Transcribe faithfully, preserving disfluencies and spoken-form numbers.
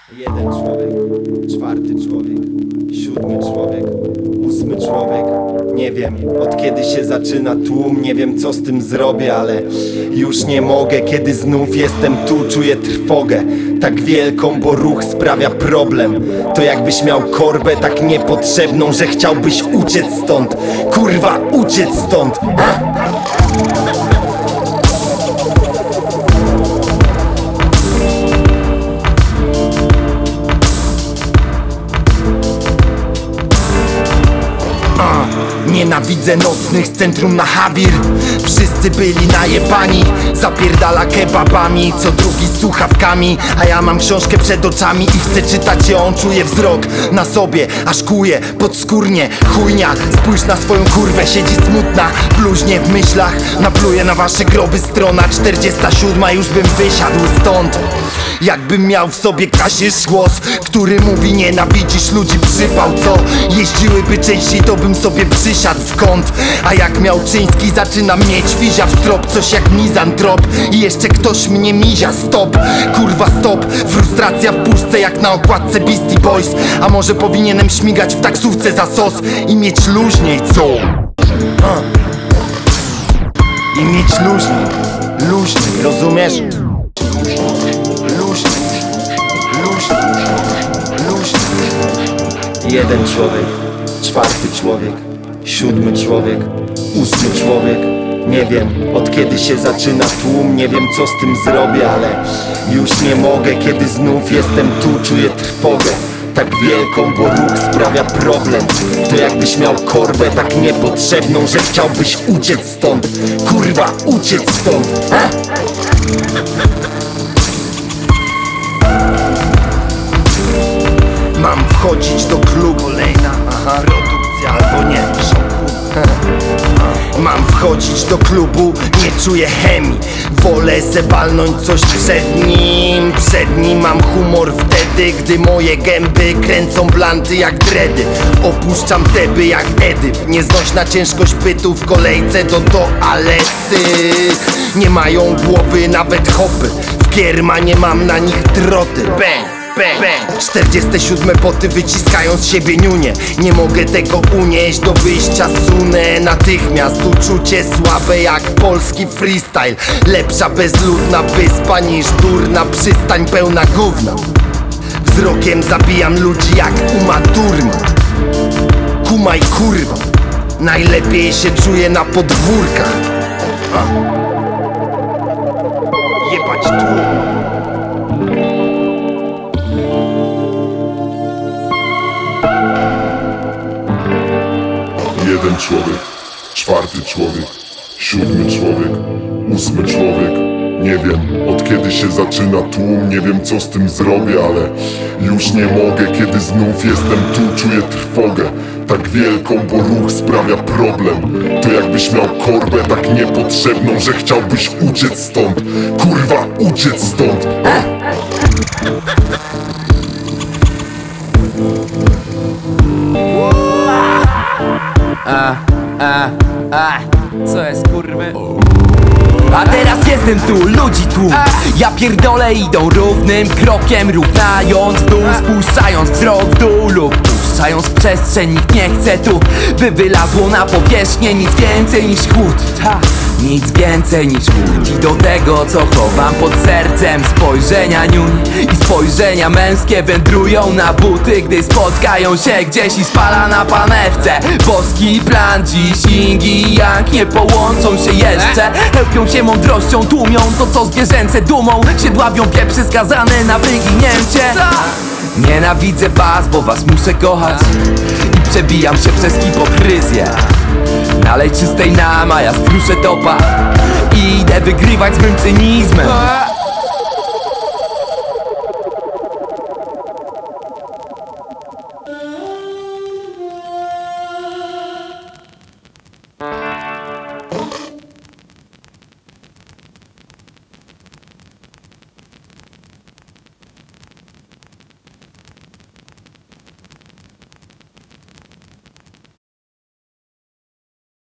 Jeden człowiek, czwarty człowiek, siódmy człowiek, ósmy człowiek. Nie wiem, od kiedy się zaczyna tłum, nie wiem co z tym zrobię, ale już nie mogę, kiedy znów jestem tu, czuję trwogę tak wielką, bo ruch sprawia problem. To jakbyś miał korbę tak niepotrzebną, że chciałbyś uciec stąd. Kurwa, uciec stąd! Ha? Nienawidzę nocnych z centrum na Habir. Wszyscy byli najebani, zapierdala kebabami, co drugi z słuchawkami. A ja mam książkę przed oczami i chcę czytać ją. Czuję wzrok na sobie, aż kuje podskórnie. Chujnia, spójrz na swoją kurwę, siedzi smutna, bluźnie w myślach. Napluję na wasze groby, strona czterdziesta siódma, już bym wysiadł stąd. Jakbym miał w sobie Kasie's głos, który mówi nienawidzisz ludzi, przypał, co? Jeździłyby częściej, to bym sobie przysiadł w kąt. A jak miał Czyński, zaczynam mieć fizia w trop, coś jak mizantrop. I jeszcze ktoś mnie mizia, stop, kurwa stop. Frustracja w puszce jak na okładce Beastie Boys. A może powinienem śmigać w taksówce za sos i mieć luźniej, co? Uh. I mieć luźniej, luźniej, rozumiesz? Jeden człowiek, czwarty człowiek, siódmy człowiek, ósmy człowiek. Nie wiem, od kiedy się zaczyna tłum, nie wiem co z tym zrobię, ale już nie mogę, kiedy znów jestem tu, czuję trwogę tak wielką, bo ruch sprawia problem. To jakbyś miał korbę tak niepotrzebną, że chciałbyś uciec stąd. Kurwa, uciec stąd! Ha? Mam wchodzić do klubu, kolejna, aha, produkcja, albo nie, mam wchodzić do klubu, nie czuję chemii. Wolę se walnąć coś przed nim. Przed nim mam humor wtedy, gdy moje gęby kręcą blanty jak dredy. Opuszczam teby jak Edyp. Nieznośna ciężkość bytu w kolejce do toalety. Nie mają głowy nawet hopy. W kierma nie mam na nich droty. Bang! czterdzieste siódme poty wyciskają z siebie niunie. Nie mogę tego unieść, do wyjścia sunę natychmiast. Uczucie słabe jak polski freestyle. Lepsza bezludna wyspa niż durna przystań pełna gówna. Wzrokiem zabijam ludzi jak Uma Thurman. Kumaj kurwa, najlepiej się czuję na podwórkach. A. Jebać tłum. Jeden człowiek, czwarty człowiek, siódmy człowiek, ósmy człowiek. Nie wiem, od kiedy się zaczyna tłum, nie wiem co z tym zrobię, ale już nie mogę, kiedy znów jestem tu, czuję trwogę tak wielką, bo ruch sprawia problem. To jakbyś miał korbę tak niepotrzebną, że chciałbyś uciec stąd. Kurwa, uciec stąd! A, a, a, co jest kurwy? A teraz jestem tu, ludzi tłum. Ja pierdolę, idą równym krokiem, równając w dół, spuszczając wzrok w dół lub puszczając przestrzeń. Nikt nie chce tu, by wylazło na powierzchnię nic więcej niż chłód. Ta, nic więcej niż chłód. I do tego co chowam pod sercem, spojrzenia niuń i spojrzenia męskie wędrują na buty, gdy spotkają się gdzieś i spala na panewce. Boski plan dziś, Ying i Yang nie połączą się jeszcze. Chełpią się mądrością, tłumią to co zwierzęce dumą. Się dławią pieprzy skazane na wyginięcie. Nienawidzę was, bo was muszę kochać i przebijam się przez hipokryzję. Nalej czystej nam, a ja skruszę topa i idę wygrywać z mym cynizmem.